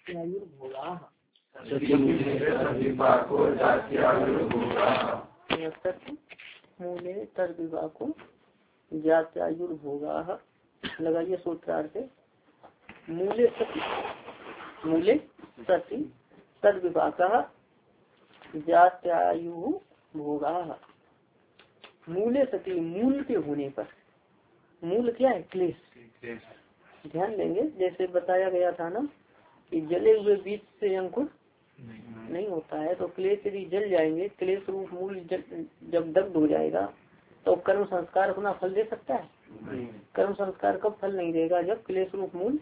जात्यायुर्भोगा मूले तद विपाको जात्यायुर्भोगा। लगाइए सूत्रार्थ से मूले सति तद विपाका जात्यायु भोगा। मूले सति मूल के होने पर, मूल क्या है? क्लेश। ध्यान देंगे जैसे बताया गया था ना कि जले हुए बीज से अंकुर नहीं होता है, तो क्लेश यदि जल जाएंगे, क्लेश रूप मूल जब दग्ध हो जाएगा तो कर्म संस्कार अपना फल दे सकता है? कर्म संस्कार कब फल नहीं देगा? जब क्लेश रूप मूल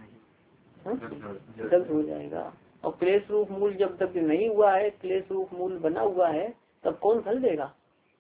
दग्ध हो जाएगा। और क्लेश रूप मूल जब दग्ध नहीं हुआ है, क्लेश रूप मूल बना हुआ है, तब कौन फल देगा?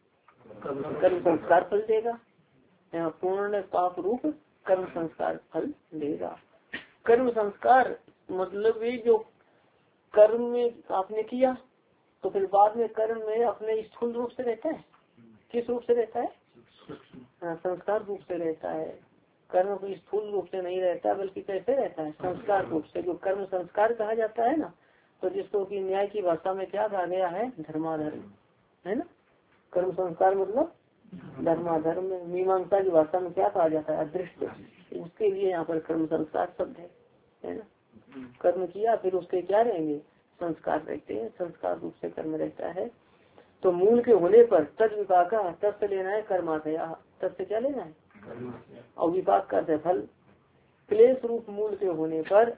कर्म संस्कार फल देगा। यहाँ पूर्ण पाप रूप कर्म संस्कार फल देगा। कर्म संस्कार मतलब ये जो कर्म में आपने किया तो फिर बाद में कर्म में अपने स्थूल रूप से रहता है। किस रूप से रहता है? संस्कार रूप से रहता है। कर्म को स्थूल रूप से नहीं रहता, बल्कि कैसे रहता है? संस्कार रूप से। जो कर्म संस्कार कहा जाता है ना, तो जिसको कि न्याय की भाषा में क्या कहा गया है? धर्माधर्म, है ना। कर्म संस्कार मतलब धर्माधर्म। मीमांसा की भाषा में क्या कहा जाता है? अदृष्ट। उसके लिए यहाँ पर कर्म संस्कार शब्द है ना। कर्म किया फिर उसके क्या रहेंगे? संस्कार रहते हैं। संस्कार रूप से कर्म रहता है। तो मूल के होने पर तद विपाका, तद से लेना है कर्माशया। तद से क्या लेना है? और विपाक करते फल। क्लेश रूप मूल के होने पर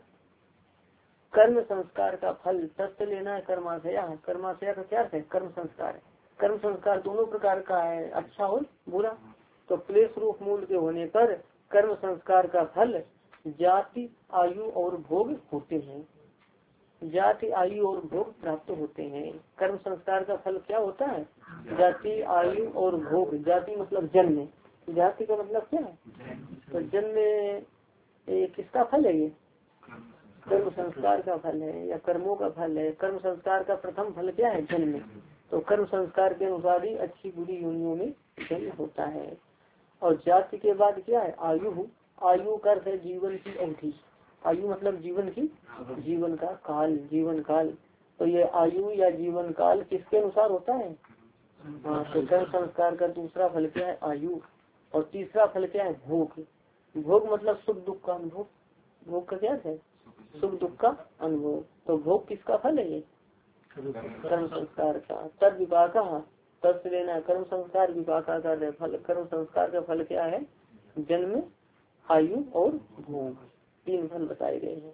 कर्म संस्कार का फल तद से लेना है कर्माशया। कर्माशया का क्या है? कर्म संस्कार। कर्म संस्कार दोनों प्रकार का है, अच्छा और बुरा। तो क्लेश रूप मूल के होने पर कर्म संस्कार का फल जाति आयु और भोग होते हैं। जाति आयु और भोग प्राप्त होते हैं। कर्म संस्कार का फल क्या होता है? जाति आयु और भोग। जाति मतलब जन्म, जाति का मतलब क्या है? तो जन्म किसका फल है? ये कर्म संस्कार का फल है या कर्मों का फल है। कर्म संस्कार का प्रथम फल क्या है? जन्म। तो कर्म संस्कार के अनुसार ही अच्छी बुरी योनियों में जन्म होता है। और जाति के बाद क्या है? आयु। आयु का अर्थ है जीवन की अवधि। आयु मतलब जीवन की, जीवन का काल, जीवन काल। तो ये आयु या जीवन काल किसके अनुसार होता है? तो कर्म संस्कार का दूसरा फल क्या है? आयु। और तीसरा फल क्या है? भोग। भोग मतलब सुख दुख का अनुभव। भोग का क्या है? सुख दुख का अनुभव। तो भोग किसका फल है? ये कर्म संस्कार का। तद विपाका, तद से लेना कर्म संस्कार, विपाका का फल। कर्म संस्कार का फल क्या है? जन्म, आयु और भोग। तीन फल बताए गए हैं।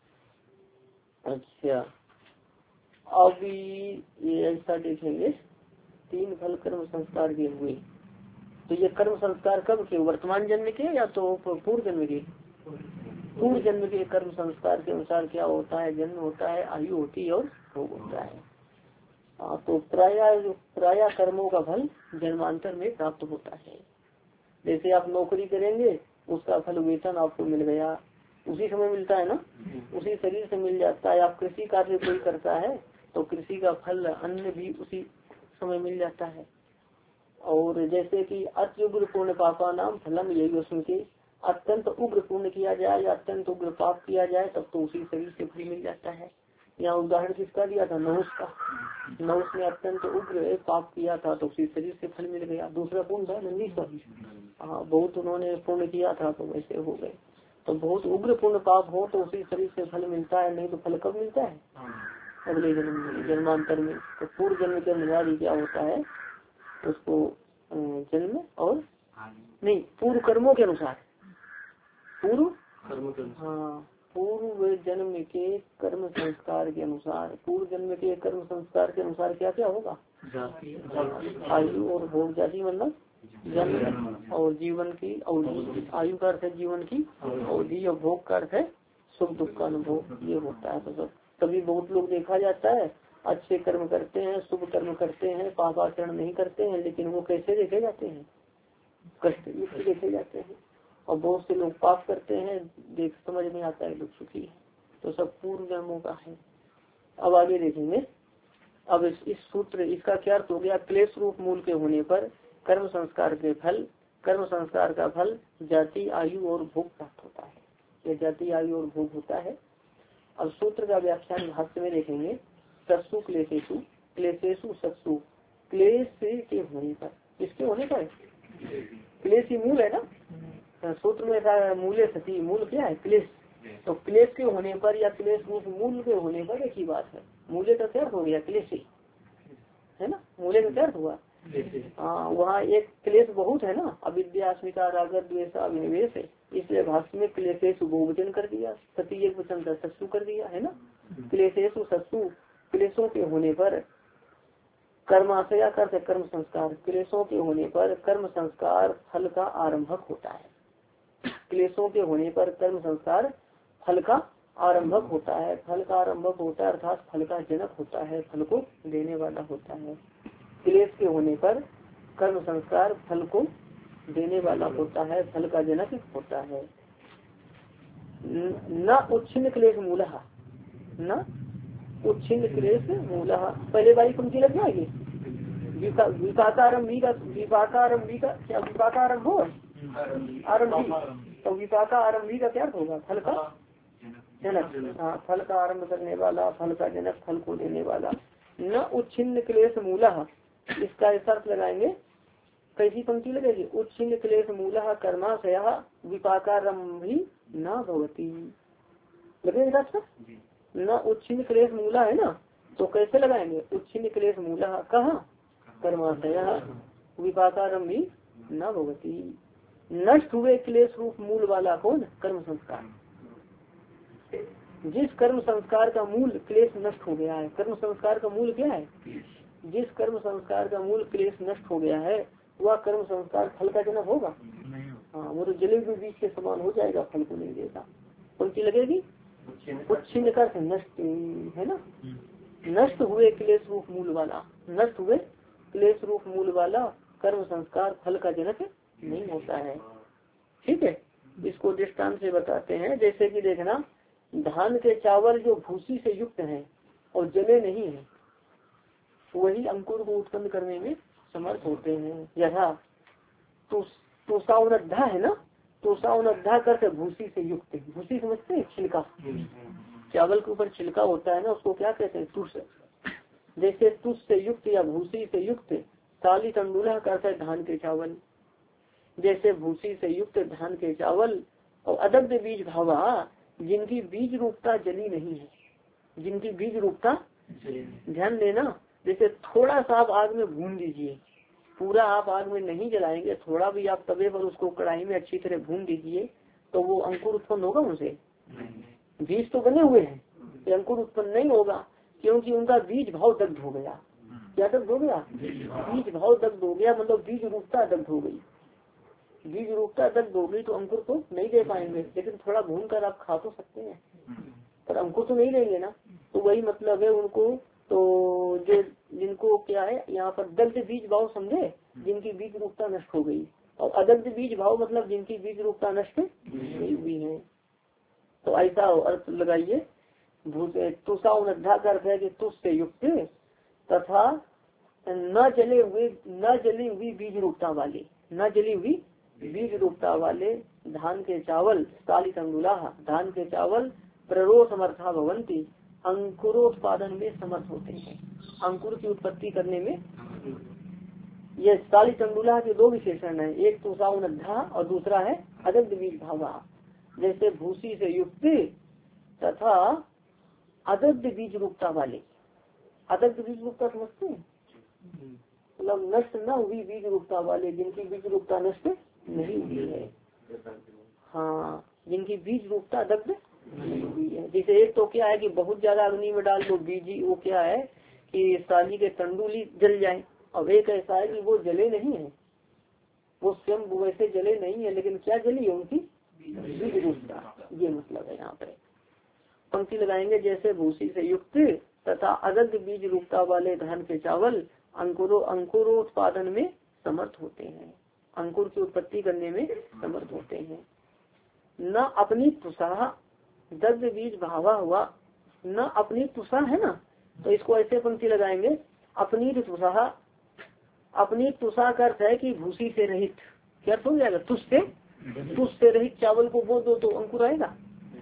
अच्छा, अब ये ऐसा देखेंगे, तीन फल कर्म संस्कार के हुए। तो ये कर्म संस्कार कब के? वर्तमान जन्म के या तो पूर्व जन्म के? पूर्व जन्म के कर्म संस्कार के अनुसार क्या होता है? जन्म होता है, आयु होती है और भोग होता है। तो प्राय कर्मों का फल जन्मांतर में प्राप्त होता है। जैसे आप नौकरी करेंगे, उसका फल वेतन आपको मिल गया, उसी समय मिलता है ना, उसी शरीर से मिल जाता है। आप कृषि कार्य कोई करता है तो कृषि का फल अन्न भी उसी समय मिल जाता है। और जैसे कि अत्युग्र पूर्ण पापा नाम फलम यही उसमें के, अत्यंत उग्र पूर्ण किया जाए या अत्यंत उग्र पाप किया जाए तब तो उसी शरीर से फल मिल जाता है। यहाँ उदाहरण किसका दिया था? नहुस का। नहुस ने अत्यंत उग्र पाप किया था तो उसी शरीर से फल मिल गया। दूसरा कौन था? नंदीश्वर। हाँ, बहुत उन्होंने पूर्ण किया था तो वैसे हो गए। तो बहुत उग्र पूर्ण पाप हो तो उसी शरीर से फल मिलता है, नहीं तो फल कब मिलता है? अगले जन्म में, जन्मांतर में। तो पूर्व जन्म के अनुसार ही क्या होता है? उसको जन्म और नहीं, पूर्व कर्मों के अनुसार, पूर्व हाँ, पूर्व जन्म के कर्म संस्कार के अनुसार, पूर्व जन्म के कर्म संस्कार के अनुसार क्या क्या होगा? आयु और भोग। जाति मतलब जन्म और जीवन की अवधि। आयु का अर्थ है जीवन की अवधि और भोग का अर्थ है सुख दुख का अनुभव। ये होता है। तो तभी बहुत लोग देखा जाता है अच्छे कर्म करते हैं, शुभ कर्म करते हैं, पापाचरण नहीं करते हैं, लेकिन वो कैसे देखे जाते हैं? कष्ट युक्त देखे जाते हैं। और बहुत से लोग पाप करते हैं, देख समझ में आता है लोग सुखी है। तो सब पूर्व जन्मों का है। अब आगे देखेंगे। अब इस सूत्र, इसका क्या अर्थ हो गया? क्लेश रूप मूल के होने पर कर्म संस्कार के फल, कर्म संस्कार का फल जाति आयु और भोग प्राप्त होता है। यह जाति आयु और भोग होता है। अब सूत्र का व्याख्यान भाष्य में देखेंगे। सत्सु क्लेशेषु क्लेशेषु सत्सु, क्लेश के होने पर, किसके होने पर? क्लेश ही मूल है ना, सूत्र में था मूले सती, मूल क्या है? क्लेश। तो क्लेश के होने पर या क्लेश रूप मूल के होने पर एक ही बात है। मूले का क्या हो गया? क्लेश ही है ना, मूले का क्या हुआ? हाँ, वहाँ एक क्लेश बहुत है ना, अविद्या अस्मिता राग द्वेष अभिनिवेश है, इसलिए भाष्य में क्लेशेषु बहुवचन कर दिया, सती एक वचन का सत्सु कर दिया है ना। क्लेशेषु सत्सु, क्लेशों के होने पर कर्माशया कर कर्म संस्कार, क्लेशों के होने पर कर्म संस्कार फल का आरंभक होता है। क्लेशों के होने पर कर्म संस्कार फल का आरंभक होता है। फल का आरंभक होता है अर्थात फल का जनक होता है, फल को देने वाला होता है। क्लेश के होने पर कर्म संस्कार फल को देने वाला होता है, फल का जनक होता है। न उच्छिन्न क्लेश मूलः, न उच्छिन्न क्लेश मूलः। पहले वाली पंक्ति लग जाएगी। विपाकारंभी का, विपाकारंभी का क्या? विपाकारंभ हो आरंभी, तो विपाका आरंभी का क्या होगा? फल का जनक। हाँ, फल का आरंभ करने वाला, फल का जनक, फल को देने वाला। न उच्छिन्न क्लेश मूलः, इसका अर्थ लगाएंगे। कैसी पंक्ति लगेगी? उच्छिन्न क्लेश मूलः कर्माशयः विपाकारंभी न भवति, लगेगा अच्छा। न उच्छिन्न क्लेश मूला है ना, तो कैसे लगाएंगे? उच्छिन्न क्लेश मूलः कहाँ? कर्माशयः विपाकारंभी न भवति। नष्ट हुए क्लेश रूप मूल वाला कौन? कर्म संस्कार। जिस कर्म संस्कार का मूल क्लेश नष्ट हो गया है, कर्म संस्कार का मूल क्या है? जिस कर्म संस्कार का मूल क्लेश नष्ट हो गया है वह कर्म संस्कार फल का जनक होगा? हाँ, वो तो जले हुए बीज के समान हो जाएगा, फल को नहीं देगा। पंक्ति लगेगी उच्छिन्न कर नष्ट है ना। नष्ट हुए क्लेश रूप मूल वाला, नष्ट हुए क्लेश रूप मूल वाला कर्म संस्कार फल का जनक नहीं होता है। ठीक है, इसको दृष्टांत से बताते हैं। जैसे कि देखना, धान के चावल जो भूसी से युक्त हैं और जले नहीं है, वही अंकुर को उत्पन्न करने में समर्थ होते हैं। यथा तुषावनद्धा है ना, तुषावनद्धा करके भूसी से युक्त। भूसी समझते हैं? छिलका, चावल के ऊपर छिलका होता है ना, उसको क्या कहते हैं? तुष। जैसे तुष से युक्त या भूसी से युक्त साली तंडुला करता है धान के चावल, जैसे भूसी से युक्त धान के चावल। और अदब्ध बीज भावा, जिनकी बीज रूपता जली नहीं है, जिनकी बीज रूपता, ध्यान देना, जैसे थोड़ा सा आप आग में भून दीजिए, पूरा आप आग में नहीं जलाएंगे, थोड़ा भी आप तवे पर उसको कढ़ाई में अच्छी तरह भून दीजिए, तो वो अंकुर उत्पन्न होगा उनसे? बीज तो बने हुए हैं, तो अंकुर उत्पन्न नहीं होगा, क्योंकि उनका बीज भाव दग्ध हो गया। क्या दग्ध हो गया? बीज भाव दग्ध हो गया, मतलब बीज रूपता दग्ध हो गई। बीज रूपता दग्ध हो गई तो अंकुर तो नहीं दे पाएंगे, लेकिन थोड़ा भून कर आप खा तो सकते हैं, पर अंकुर तो नहीं देंगे ना। तो वही मतलब है उनको, तो जो जिनको क्या है यहाँ पर दग्ध बीज भाव समझे, जिनकी बीज रूपता नष्ट हो गई, और अदग्ध बीज भाव मतलब जिनकी बीज रूपता नष्ट नहीं हुई है। तो ऐसा अर्थ लगाइए। तुषा उन्धा का अर्थ है कि तुष से युक्त तथा न जले हुई बीज रूपता वाले, न जली हुई बीज रूपता वाले धान के चावल, साली तंडुला, धान के चावल प्ररो समर्था भवंती, अंकुरोत्पादन में समर्थ होते हैं, अंकुर की उत्पत्ति करने में। ये साली तंडुला के दो विशेषण है, एक तुषा उन्धा और दूसरा है अदग्ध बीज भावा। जैसे भूसी से युक्त तथा अदग्ध बीज रूपता वाले, अदग्ध बीज रूपता समझते हैं? मतलब नष्ट न हुई बीज रूपता वाले, जिनकी बीज रूपता नष्ट नहीं हुई है। हाँ, जिनकी बीज रूपता दग्ध नहीं हुई है। जैसे एक तो क्या है कि बहुत ज्यादा अग्नि में डाल दो बीज, वो क्या है कि साली के तंडुली जल जाए। अब एक ऐसा है कि वो जले नहीं है, वो स्वयं वैसे जले नहीं है, लेकिन क्या जली है? उनकी बीज रूपता। ये मतलब है यहाँ पे। पंक्ति लगाएंगे, जैसे भूसी से युक्त तथा अदग्ध बीज रूपता वाले धान के चावल अंकुरोत्पादन में समर्थ होते हैं, अंकुर की उत्पत्ति करने में समर्थ होते हैं। न अपनी तुषा, दग्ध बीज भावा हुआ, न अपनी तुषा है ना, तो इसको ऐसे पंक्ति लगाएंगे, अपनी तुषा। अपनी तुषा का अर्थ है कि भूसी से रहित, क्या अर्थ हो जाएगा? तुष से रहित चावल को बो दो तो अंकुर आएगा?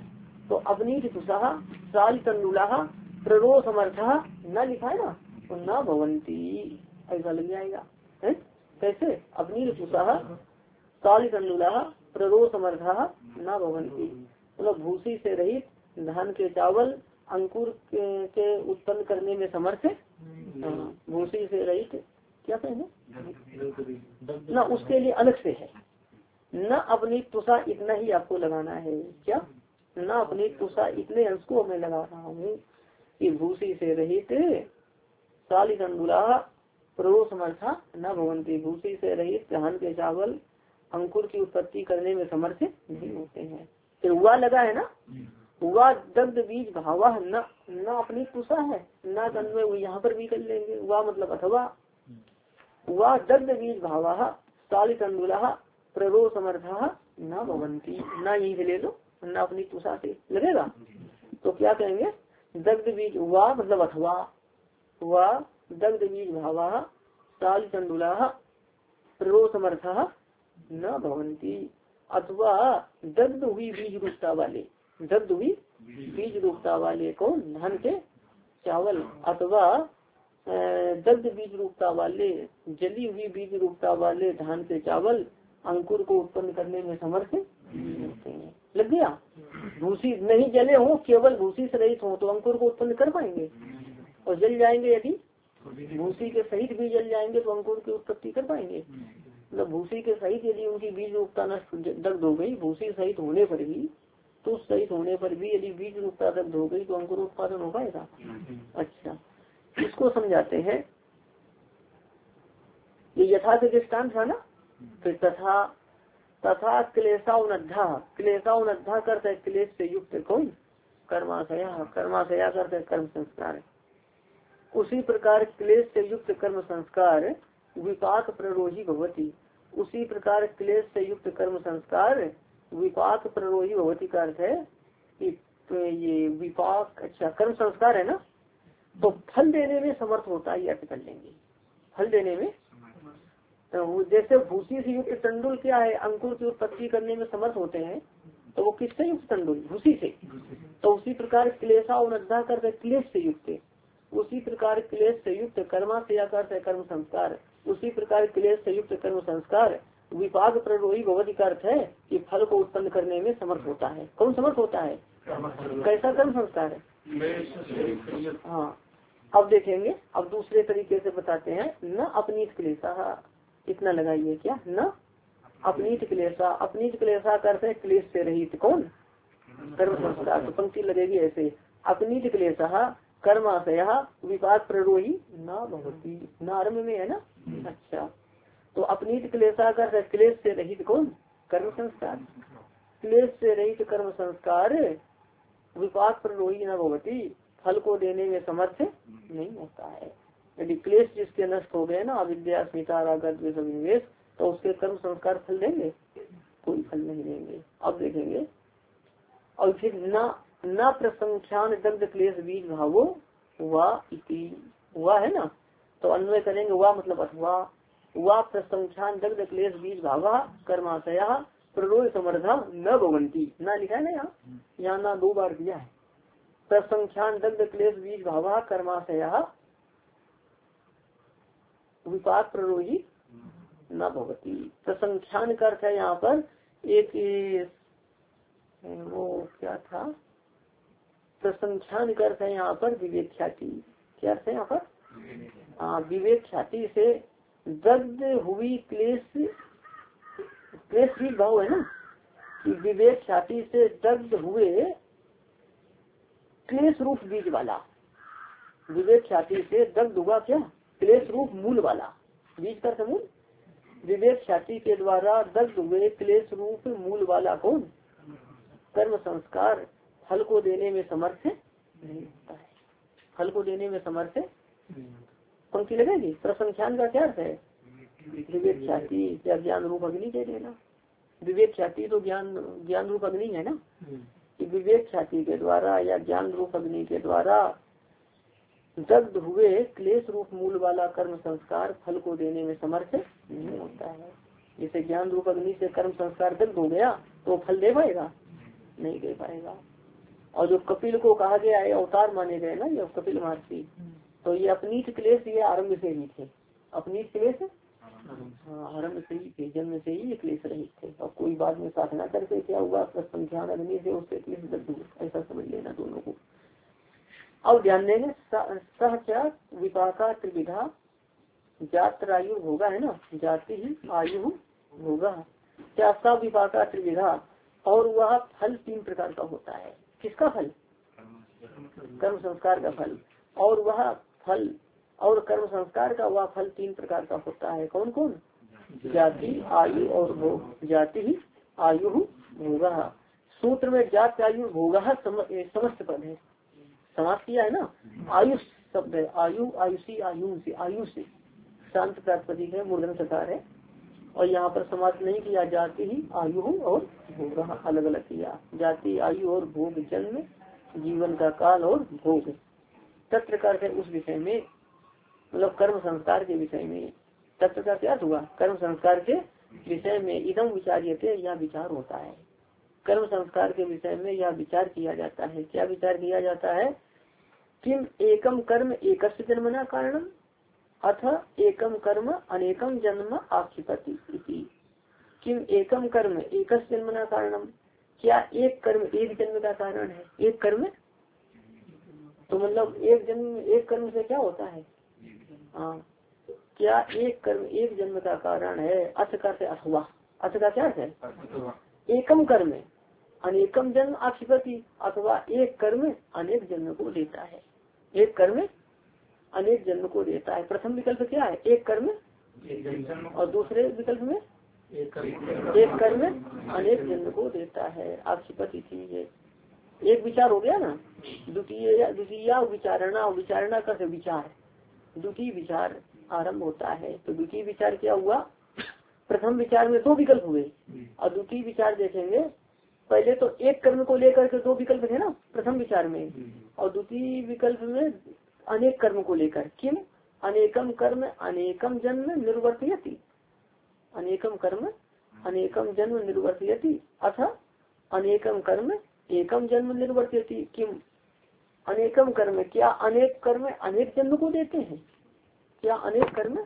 तो अपनीत तुषा साल तंडुला प्ररो समर्था न लिखा है ना, तो न भवंती ऐसा लग जाएगा है। कैसे? अपनीत तुषा साल तंडुला प्ररो समर्था न भवंती, मतलब भूसी से रहित धान के चावल अंकुर के उत्पन्न करने में समर्थ है। भूसी से रहित क्या कहेंगे ना, उसके लिए अलग से है। न अपनी तुषा इतना ही आपको लगाना है। क्या? न अपनी तुषा इतने अंश को मैं लगा रहा हूँ कि भूसी से रहित सालिक अंडुला प्ररो समर्था न भवंती, भूसी से रहित धान के चावल अंकुर की उत्पत्ति करने में समर्थ नहीं होते हैं। फिर हुआ लगा है ना, हुआ दग्ध बीज भावा न अपनी तुषा है, न तन्वय वो यहाँ पर भी कर लेंगे। हुआ मतलब अथवा, हुआ दग्ध बीज भावा सालिक अंडुला प्ररो समर्था न भवंती, न यही से ले लो, न अपनी तुषा से लगेगा। तो क्या कहेंगे? दग्ध बीज हुआ मतलब अथवा, हुआ दग्ध बीज भावा सालिक अंडुला प्ररो समर्था न भवंती, अथवा दग्ध हुई बीज रूपता वाले, दग्ध हुई बीज रूपता वाले कौन? धान के चावल, अथवा दग्ध बीज रूपता वाले जली हुई बीज रूपता वाले धान के चावल अंकुर को उत्पन्न करने में समर्थ होते हैं। लग गया? भूसी नहीं जले हो, केवल भूसी से रहित हो तो अंकुर को उत्पन्न कर पाएंगे, और जल जाएंगे यदि भूसी के सहित भी जल जाएंगे तो अंकुर की उत्पत्ति कर पाएंगे। मतलब भूसी के सहित यदि उनकी बीज रूपता नष्ट दग्ध हो गई, भूसी सहित होने पर भी, तो सहित होने पर भी यदि बीज रूपता दग्ध हो गई तो अंकुर उत्पादन हो पाएगा। अच्छा, इसको समझाते हैं। ये यथा के दृष्टांत था ना। फिर तथा तथा क्लेशाउनद्धा, क्लेशाउनद्धा करते क्लेश से युक्त कौन? कर्माशया, कर्माशया करते कर्म संस्कार। उसी प्रकार क्लेश से युक्त कर्म संस्कार विपाक प्ररोही भवती, उसी प्रकार क्लेश से युक्त कर्म संस्कार विपाक प्ररोही भवती का अर्थ है कि तो ये विपाक, अच्छा कर्म संस्कार है ना, तो फल देने में समर्थ होता है, अर्थ कर लेंगे। फल देने में तो जैसे भूसी से युक्त तंडुल क्या है, अंकुर की उत्पत्ति करने में समर्थ होते हैं, तो वो किससे युक्त तंडुल? भूसी से। तो उसी प्रकार क्लेशा उन्नद्धा करते क्लेश से युक्त, उसी प्रकार क्लेश से युक्त कर्मा से करते कर्म संस्कार, उसी प्रकार क्लेश से युक्त कर्म संस्कार विपाक प्ररोही भगवती का अर्थ है कि फल को उत्पन्न करने में समर्थ होता है। कौन समर्थ होता है? कैसा कर्म संस्कार है? हाँ, अब देखेंगे। अब दूसरे तरीके से बताते हैं। न अपनीत क्लेशा, इतना लगाइए। क्या? न अपनीत क्लेशा, अपनीत क्लेशा करते हैं क्लेश से रहित कौन? कर्म संस्कार। तो पंक्ति लगेगी ऐसे, अपनीत क्लेशा कर्माशय विपाक प्ररोही न भवती, न आरम्भ में है ना। अच्छा, तो अपनीत क्लेशा करते क्लेश से रहित कौन? कर्म संस्कार। क्लेश से रहित कर्म संस्कार विपाक प्ररोही न भवती, फल को देने में समर्थ नहीं होता है। यदि क्लेश जिसके नष्ट हो गए ना, अविद्या स्मिता रागत विनिवेश, तो उसके कर्म संस्कार फल देंगे? कोई फल नहीं देंगे। अब देखेंगे। और फिर न प्रसंख्यान दग्ध क्लेश बीज भावो हुआ इति, हुआ है ना, तो अन्वय करेंगे। हुआ मतलब अथवा, हुआ प्रसंख्यान दग्ध क्लेश बीज भावा कर्माशया प्ररोह समर्था न भवंती, न लिखा है ना यहाँ ना 2 बार दिया है। प्रसंख्यान दग्ध क्लेश बीज भावा कर्माशया विपाक प्ररोही न भवती। प्रसंख्यान का अर्थ है यहाँ पर एक, वो क्या था, प्रसंख्यान का अर्थ है यहाँ पर विवेक ख्याति। क्या अर्थ है यहाँ पर? हाँ, विवेक ख्याति से दग्ध हुई क्लेश, क्लेश भी भाव है ना, कि विवेक ख्याति से दग्ध हुए क्लेश रूप बीज वाला, विवेक ख्याति से दग्ध हुआ क्या? क्लेश रूप मूल वाला, बीज का मूल। विवेक ख्याति के द्वारा दग्ध हुए क्लेश रूप मूल वाला कौन? कर्म संस्कार फल को देने में समर्थ नहीं होता है। फल को देने में समर्थ पंक्ति लगेगी। प्रसंख्यान का क्या अर्थ है? विवेक ख्याति या ज्ञान रूप अग्नि कह देना। विवेक ख्याति तो ज्ञान रूप अग्नि है ना, कि विवेक ख्याति के द्वारा या ज्ञान रूप अग्नि के द्वारा दग्ध हुए क्लेश रूप मूल वाला कर्म संस्कार फल को देने में समर्थ नहीं होता है। जैसे ज्ञान रूप अग्नि से कर्म संस्कार दग्ध हो गया तो फल दे पाएगा? नहीं दे पाएगा। और जो कपिल को कहा गया है अवतार माने गए ना ये कपिल महर्षि, तो ये अपनीत क्लेश ये आरंभ से ही थे। अपनीत क्लेश आरंभ से ही थे, जन्म से ही ये क्लेश रहित थे। और कोई बाद में साधना करके क्या हुआ संख्यान अग्नि से उससे क्लेश दग्ध हुए, ऐसा समझ लेना दोनों को। अब ध्यान देंगे सह क्या विपाका त्रिविधा जात आयु होगा है ना, जाति ही आयु होगा क्या सा विपाका त्रिविधा, और वह फल 3 प्रकार का होता है। किसका फल? कर्म संस्कार का फल। और वह फल और कर्म संस्कार का वह फल 3 प्रकार का होता है। कौन कौन? जाति आयु और भोग। जाति ही आयु भोगा। सूत्र में जाति आयु भोगा समस्त पद है, समाप्त किया है ना। आयुष शब्द है, आयु आयुषी आयु से शांत प्रातिपदिक है, मूर्धन सकार है। और यहाँ पर समाप्त नहीं किया, जाति ही आयु और भोग अलग अलग किया। जाति आयु और भोग जन्म जीवन का काल और भोग तत्व करके उस विषय में, मतलब कर्म संस्कार के विषय में। तत्व का क्या हुआ? कर्म संस्कार के विषय में इदम विचार्यते, यह विचार होता है। कर्म संस्कार के विषय में यह विचार किया जाता है। क्या विचार किया जाता है? किम एकम कर्म एकस्य जन्मना कारणम अथ एकम कर्म अनेकम जन्म आक्षिपति इति। किम एकम कर्म एकस्य जन्मना कारणम, क्या एक कर्म एक जन्म का कारण है? एक कर्म तो मतलब एक कर्म से क्या होता है? हाँ, क्या एक कर्म एक जन्म का कारण है? अथ का से अथवा, अथ का क्या है? एकम कर्म अनेकम जन्म आक्षिपति, अथवा एक कर्म अनेक जन्म को देता है। एक कर्म अनेक जन्म को देता है। प्रथम विकल्प क्या है? एक कर्म, और दूसरे विकल्प में एक कर्म अनेक जन्म को देता है। आक्षिपति थी ये एक विचार हो गया ना। द्वितीय विचारणा, विचारणा का विचार, द्वितीय विचार आरंभ होता है। तो द्वितीय विचार क्या हुआ? प्रथम विचार में 2 विकल्प हुए और द्वितीय विचार देखेंगे। पहले तो एक कर्म को लेकर के 2 विकल्प थे ना प्रथम विचार में, और द्वितीय विकल्प में अनेक कर्म को लेकर। किम अनेकम कर्म अनेकम जन्म निर्वर्तयति, अनेकम कर्म अनेकम जन्म निर्वर्तयति अथ अनेकम कर्म एकम जन्म निर्वर्तयति। किम अनेकम कर्म, क्या अनेक कर्म अनेक जन्म को देते हैं? क्या अनेक कर्म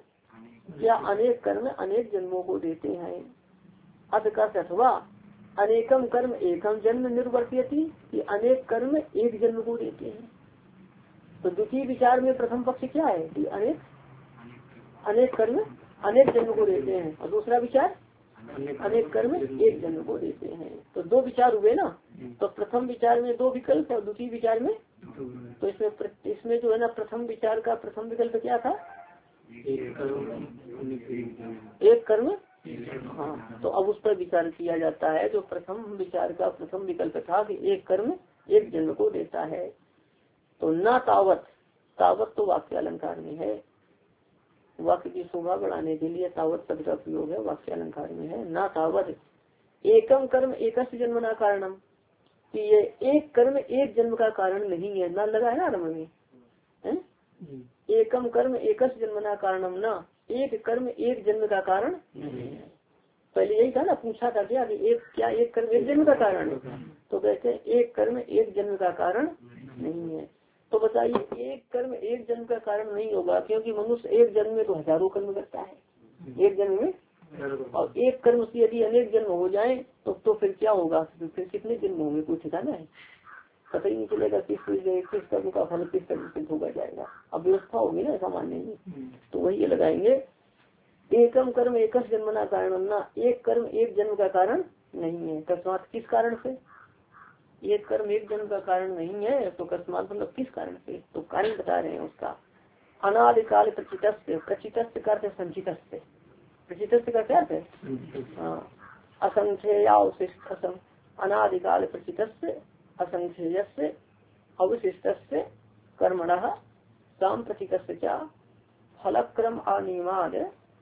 अनेक जन्मों को देते हैं? अथ का अथवा अनेकम कर्म एकम जन्म निर्वर्तयति, कि अनेक कर्म एक जन्म को देते हैं। तो द्वितीय विचार में प्रथम पक्ष क्या है कि अनेक कर्म अनेक जन्म को देते हैं, और दूसरा विचार अनेक कर्म एक जन्म को देते हैं। तो 2 विचार हुए ना। तो प्रथम विचार में 2 विकल्प और द्वितीय विचार में, तो इसमें जो है ना प्रथम विचार का प्रथम विकल्प क्या था? एक कर्म। हाँ, तो अब उस पर विचार किया जाता है। जो प्रथम विचार का प्रथम विकल्प था कि एक कर्म एक जन्म को देता है। तो न तावत, तावत तो वाक्य अलंकार में है, वाक्य की शोभा बढ़ाने के लिए तावत शब्द का प्रयोग है, वाक्य अलंकार में है। न तावत एकम कर्म एकस्य जन्मना कारणम, कि ये एक कर्म एक जन्म का कारण नहीं है। न लगा है ना आरम्भ में है? एकम कर्म एकस्य जन्मना कारणम, न एक कर्म एक जन्म का कारण नहीं है। पहले यही था ना, पूछा था क्या कि क्या एक कर्म एक जन्म का कारण है? तो कहते हैं एक कर्म एक जन्म का कारण नहीं है। तो बताइए एक कर्म एक जन्म का कारण नहीं होगा, क्योंकि मनुष्य एक जन्म में तो हजारों कर्म करता है एक जन्म में, और एक कर्म से यदि अनेक जन्म हो जाए तो फिर क्या होगा? फिर कितने जन्म होंगे? कुछ ठिकाना है? पता ही नहीं चलेगा किस कर्म का फल किस कर्म से भोगा जाएगा। अब व्यवस्था होगी ना सामान्य में। तो वही लगाएंगे एकम कर्म एकस जन्मना कारण, ना एक कर्म एक जन्म का कारण नहीं है। तस्मात किस कारण से? एक कर्म एक जन्म का कारण नहीं है, तो कस्मात मतलब किस कारण से? तो कारण बता रहे हैं उसका। अनादिकाल प्रचितस्य, प्रचितस्य का अर्थ संचितस्य, प्रचितस्य का क्या है? असंख्येयावशिष्ट, अनादिकाल प्रचितस्य असंख्येयस्य अवशिष्टस्य कर्मणः सांप्रतिकस्य च फलक्रम अनियमाद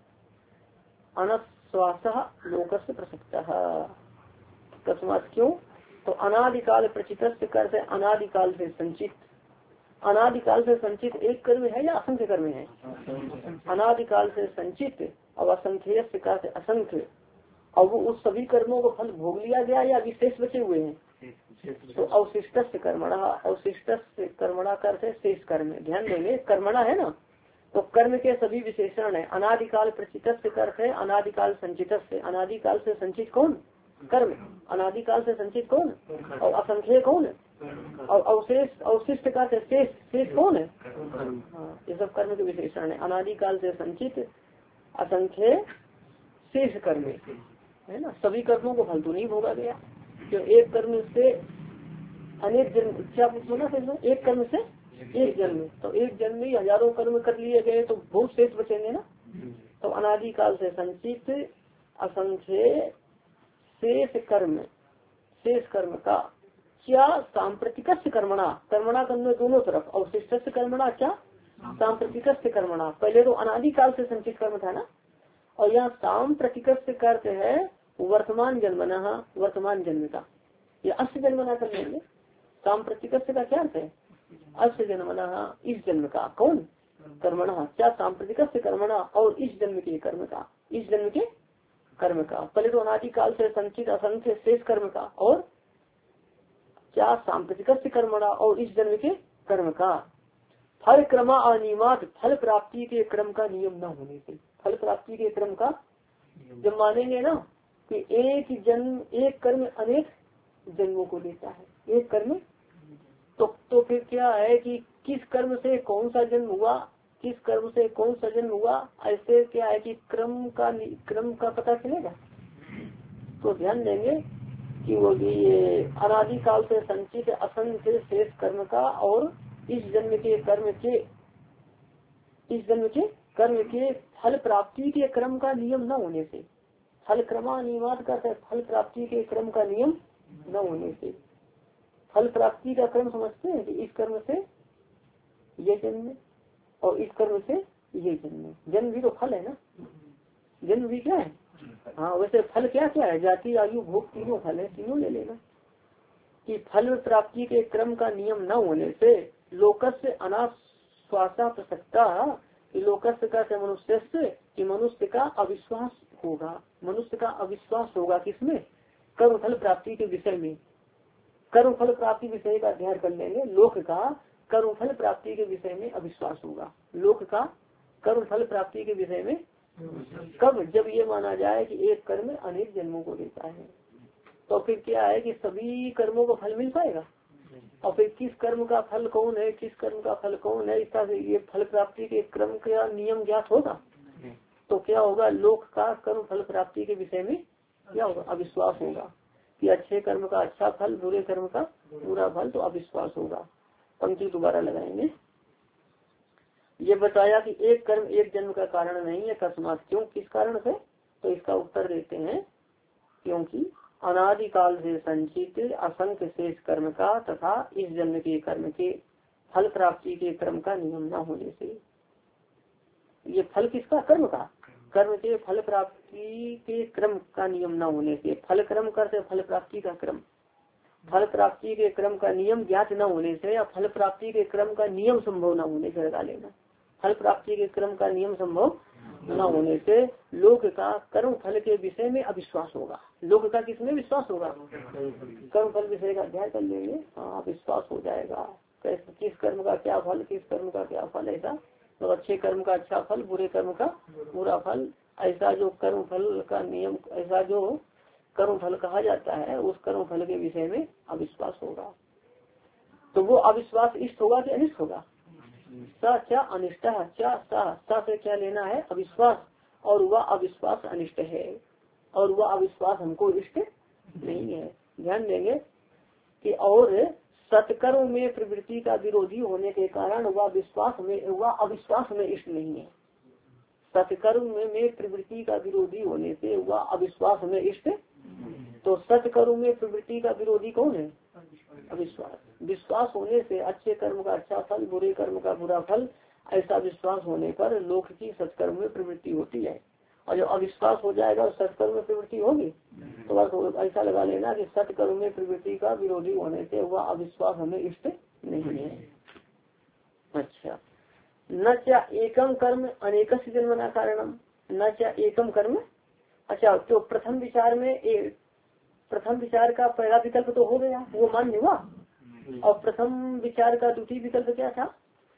अनश्वासः लोकस्य प्रसक्तः। तस्मात् क्यों? तो अनादिकाल प्रचितस्य करते अनादिकाल से संचित, अनादिकाल से संचित एक कर्म है या असंख्य कर्म है? अनादिकाल से संचित और असंख्य से करते असंख्य, और वो उस सभी कर्मों को फल भोग लिया गया या विशेष बचे हुए हैं? तो अवशिष्ट कर्मणा, अवशिष्ट कर्मणा कर से शेष कर्म, ध्यान देंगे कर्मणा है ना, तो कर्म के सभी विशेषण है। अनादिकाल प्रचित से अर्थ है अनादिकाल संचित से, अनादिकाल से संचित कौन? कर्म। अनादिकाल से संचित कौन? और असंख्य कौन है? और अवशेष, अवशिष्ट का शेष, शेष कौन है? हाँ, ये सब कर्म के विशेषण है। अनादिकाल से संचित असंख्य शेष कर्म है ना। सभी कर्मों को फल तो नहीं भोगा गया, जो एक कर्म से अनेक जन्म, क्या सुना था? एक कर्म से एक जन्म, तो एक जन्म में हजारों कर्म कर लिए गए तो बहुत शेष बचेंगे ना। तो अनादिकाल से संचित असंख्य शेष कर्म, शेष कर्म का क्या सांप्रतिक कर्मणा, कर्मणा करने दोनों तरफ, अवशिष्ट कर्मणा क्या सांप्रतिक कर्मणा। पहले तो अनादिकाल से संचित कर्म था ना, और यहाँ सांप्रतिक अर्थ है वर्तमान जन्मना, वर्तमान जन्म का, ये अस्य जन्मना कर लेंगे। सांप्रतिक का क्या अर्थ है? अस्य जन्मना, इस जन्म का, कौन? कर्मणा, क्या सांप्रतिक कर्मणा, और इस जन्म के कर्म का, इस जन्म के कर्म का। पहले तो अनादिकाल से संचित असंख्य शेष कर्म का, और क्या सांप्रतिक कर्मणा, और इस जन्म के कर्म का। फल क्रमा अनियमात, फल प्राप्ति के क्रम का नियम न होने से, फल प्राप्ति के क्रम का जब मानेंगे ना कि एक जन्म, एक कर्म अनेक जन्मों को देता है, एक कर्म, तो फिर क्या है कि किस कर्म से कौन सा जन्म हुआ, किस कर्म से कौन सा जन्म हुआ, ऐसे क्या है कि क्रम का पता चलेगा। तो ध्यान देंगे कि वो ये अनादिकाल से संचित असंख्य शेष कर्म का, और इस जन्म के कर्म के, इस जन्म के कर्म के फल प्राप्ति के क्रम का नियम न होने से, फल क्रमा नियमात का फल प्राप्ति के क्रम का नियम न होने से। फल प्राप्ति का क्रम समझते हैं कि इस कर्म से ये जन्म, और इस कर्म से ये जन्म, जन्म भी तो फल है ना, जन्म भी क्या है। हाँ, वैसे फल क्या क्या है? जाति आयु भोग तीनों फल है, तीनों ले लेना। कि फल प्राप्ति के क्रम का नियम न होने से लोकस्य अनाश्वासा प्रसक्ता, लोकस्य का से मनुष्य से, कि मनुष्य का अविश्वास होगा, मनुष्य का अविश्वास होगा किसमें? कर्म फल प्राप्ति के विषय में। कर्म फल प्राप्ति विषय का अध्ययन कर लेंगे। लोक का कर्म फल प्राप्ति के विषय में अविश्वास होगा, लोक का कर्म फल प्राप्ति के विषय में कब? जब ये माना जाए कि एक कर्म अनेक जन्मों को देता है, तो फिर क्या है कि सभी कर्मों को फल मिल पाएगा। और फिर किस कर्म का फल कौन है, किस कर्म का फल कौन है, इस तरह से ये फल प्राप्ति के क्रम का नियम ज्ञात होगा। तो क्या होगा? लोक का कर्म फल प्राप्ति के विषय में क्या होगा? अविश्वास होगा कि अच्छे कर्म का अच्छा फल, बुरे कर्म का बुरा फल, तो अविश्वास होगा। पंक्ति दोबारा लगाएंगे। ये बताया कि एक कर्म एक जन्म का कारण नहीं है, अकस्मात क्यों, किस कारण से? तो इसका उत्तर देते हैं क्योंकि अनादिकाल से संचित असंख्य शेष कर्म का तथा इस जन्म के कर्म के फल प्राप्ति के क्रम का नियम न होने से। ये फल किसका? कर्म का, कर्म के फल प्राप्ति के क्रम का नियम न होने से। फल क्रम करते फल प्राप्ति का क्रम, फल प्राप्ति के क्रम का नियम ज्ञात न होने से, या फल प्राप्ति के क्रम का नियम संभव न होने से लगा लेना। फल प्राप्ति के क्रम का नियम संभव न होने से लोक का कर्म फल के विषय में अविश्वास होगा। लोक का किसमें विश्वास होगा? कर्म फल विषय का अध्ययन कर लेंगे, हाँ विश्वास हो जाएगा। किस कर्म का क्या फल, किस कर्म का क्या फल, ऐसा। तो अच्छे कर्म का अच्छा फल, बुरे कर्म का बुरा फल, ऐसा जो कर्म फल का नियम, ऐसा जो कर्म फल कहा जाता है, उस कर्म फल के विषय में अविश्वास होगा। तो वो अविश्वास इष्ट होगा कि अनिष्ट होगा? सा क्या अनिष्ट, क्या सा से क्या लेना है? अविश्वास। और वह अविश्वास अनिष्ट है, और वह अविश्वास हमको इष्ट नहीं है। ध्यान देंगे कि और सत्कर्म में प्रवृत्ति का विरोधी होने के कारण वह अविश्वास में इष्ट नहीं है। सत्कर्म में प्रवृत्ति का विरोधी होने से वह अविश्वास में इष्ट। तो सत्कर्म में प्रवृत्ति का विरोधी कौन है? अविश्वास। विश्वास होने से अच्छे कर्म का अच्छा फल, बुरे कर्म का बुरा फल, ऐसा विश्वास होने पर लोक की सत्कर्म में प्रवृत्ति होती है। और जब अविश्वास हो जाएगा और सत्कर्म में प्रवृत्ति होगी, तो बस ऐसा लगा लेना कि सत्कर्म में प्रवृत्ति का विरोधी होने से वह अविश्वास हमें इष्ट नहीं है। अच्छा, न क्या एकम कर्म अनेक जन्मना कारणम, न क्या एकम कर्म। अच्छा, तो प्रथम विचार में प्रथम विचार का पहला विकल्प तो हो गया, वो मान्य हुआ। और प्रथम विचार का द्वितीय विकल्प क्या था?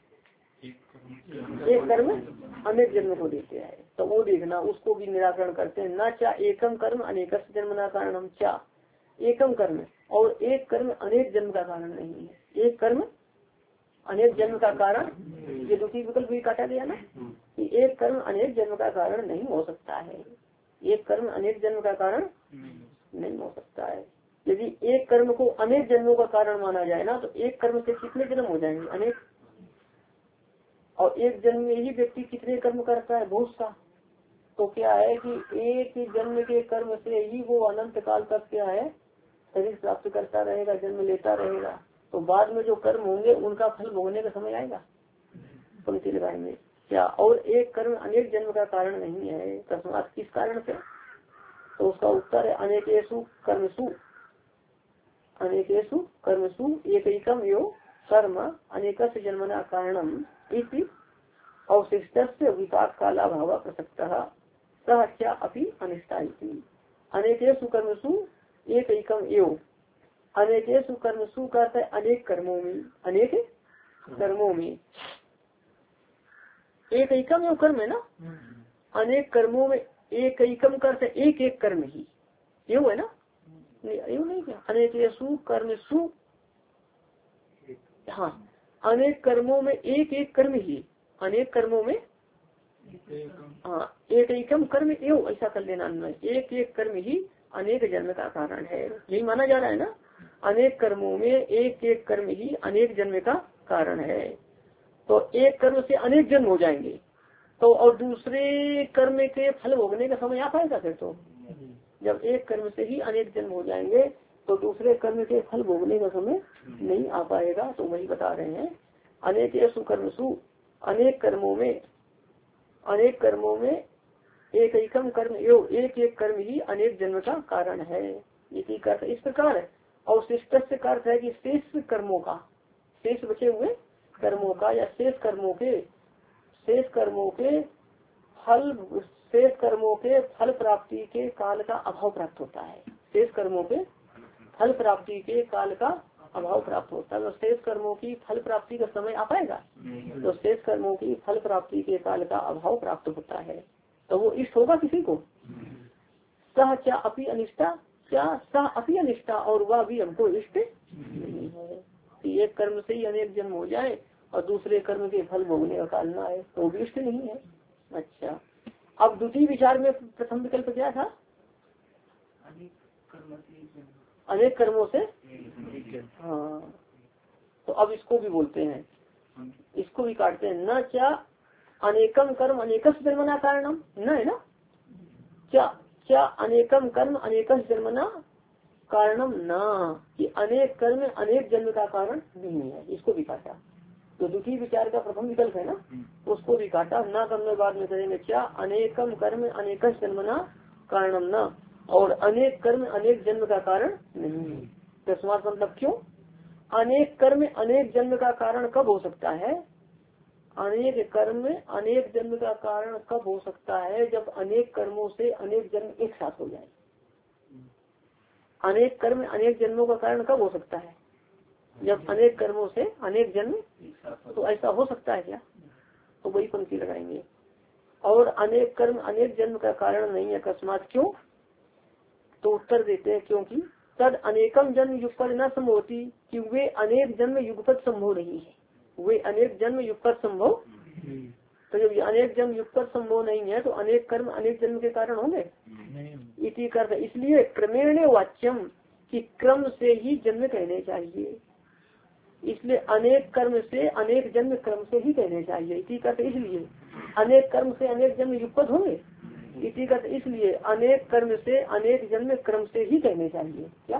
एक कर्म अनेक जन्म को देते हैं। तो वो देखना, उसको भी निराकरण करते हैं। ना चा एकम कर्म अनेक जन्म ना कारणम, चा एकम कर्म और एक कर्म अनेक जन्म का कारण नहीं है। एक कर्म अनेक जन्म का कारण, ये द्वितीय विकल्प भी काटा गया ना कि एक कर्म अनेक जन्म का कारण नहीं हो सकता है। एक कर्म अनेक जन्म का कारण नहीं हो सकता है। यदि एक कर्म को अनेक जन्मों का कारण माना जाए ना, तो एक कर्म से कितने जन्म हो जाएंगे? अनेक। और एक जन्म में ही व्यक्ति कितने कर्म करता है? बहुत सा। तो क्या है कि एक जन्म के कर्म से ही वो अनंत काल तक क्या है, शरीर प्राप्त करता रहेगा, जन्म लेता रहेगा। तो बाद में जो कर्म होंगे उनका फल भोगने का समय आएगा। पंक्ति लगाएंगे क्या? और एक कर्म अनेक जन्म का कारण नहीं है। तस्मात किस कारण से? तो उसका उत्तर है अनेकेषु कर्मसु, अनेकेषु कर्मसु एकैकम यो कर्म अनेकस्य जन्मना कारणम इति अवशिष्टस्य विपाक काला भाव प्रसक्तः सह क्या अपि अनिष्टा इति। अनेकेषु कर्मसु एकैकम एव, अनेकेषु कर्मसु का अर्थ है अनेक कर्मों में, अनेक कर्मों में। एक एकम एव कर्म है ना, अनेक कर्मों में एक एकम का अर्थ है एक एक कर्म ही, एव है ना, एव नहीं क्या? अनेकेषु कर्मसु, हाँ अनेक कर्मों में एक एक कर्म ही, अनेक कर्मों में हाँ एक एकम कर्म एव, ऐसा कर लेना। एक एक कर्म ही अनेक जन्म का कारण है, यही माना जा रहा है ना। अनेक कर्मों में एक एक कर्म ही अनेक जन्म का कारण है। तो एक कर्म से अनेक जन्म हो जाएंगे, तो और दूसरे कर्म के फल भोगने का समय आ पाएगा फिर? तो जब एक कर्म से ही अनेक जन्म हो जाएंगे तो दूसरे कर्म के फल भोगने का समय नहीं आ पाएगा। तो वही बता रहे हैं अनेकेषु कर्मसु, अनेक कर्मों में, अनेक कर्मों में एक एकम कर्म एवं एक एक कर्म ही अनेक जन्म का कारण है। इसी का इस प्रकार है। और शिष्ट का अर्थ है कि शेष कर्मों का, शेष बचे हुए कर्मों का या शेष कर्मों के, शेष कर्मों के फल, शेष कर्मों के फल प्राप्ति के काल का अभाव प्राप्त होता है। शेष कर्मों के फल प्राप्ति के काल का अभाव प्राप्त होता है। तो शेष कर्मों की फल प्राप्ति का समय आ पाएगा? तो शेष कर्मों की फल प्राप्ति के काल का अभाव प्राप्त होता है। तो वो इष्ट होगा किसी को? सह क्या अपि अनिष्टा, क्या सह अपि अनिष्टा, और वह भी हमको इष्ट नहीं है कि एक कर्म से ही अनेक जन्म हो जाए और दूसरे कर्म के फल भोगने का काल ना आए, तो भी इष्ट नहीं है। अच्छा, अब द्वितीय विचार में प्रथम विकल्प क्या था? अनेक कर्मों से, हाँ। तो अब इसको भी बोलते हैं, इसको भी काटते हैं। न क्या अनेकम कर्म अनेकस जन्मना कारणम, न है ना, क्या क्या अनेकम कर्म अनेकस जन्मना कारणम, ना कि अनेक कर्म अनेक जन्म का कारण नहीं है। इसको भी काटा। तो द्वितीय विचार का प्रथम विकल्प है ना, उसको भी काटा। ना करने बाद में करेंगे क्या अनेकम कर्म अनेकस जन्मना कारणम न, और अनेक कर्म अनेक जन्म का कारण नहीं। तस्मात् मतलब क्यों? अनेक कर्म अनेक जन्म का कारण कब हो सकता है? अनेक कर्म अनेक जन्म का कारण कब हो सकता है? जब अनेक कर्मों से अनेक जन्म एक साथ हो जाए। अनेक कर्म अनेक जन्मों का कारण कब हो सकता है? जब अनेक कर्मों से अनेक जन्म, तो ऐसा हो सकता है क्या? तो वही पंक्ति लगाएंगे। और अनेक कर्म अनेक जन्म का कारण नहीं है, अकस्मात क्यों? तो उत्तर देते हैं क्योंकि तद अनेकम जन्म युगपद न संभवती, कि वे अनेक जन्म युगपद संभव नहीं है। वे अनेक जन्म युगपद संभव, तो जब अनेक जन्म युगपद संभव नहीं है तो अनेक कर्म अनेक जन्म के कारण होंगे? इसी कर, इसलिए क्रमेण वाच्यम, कि क्रम से ही जन्म कहने चाहिए। इसलिए अनेक कर्म से अनेक जन्म क्रम से ही कहने चाहिए। इसी का इसलिए अनेक कर्म से अनेक जन्म युगपद होंगे। इसी का इसलिए अनेक कर्म से अनेक जन्म क्रम से ही कहने चाहिए। क्या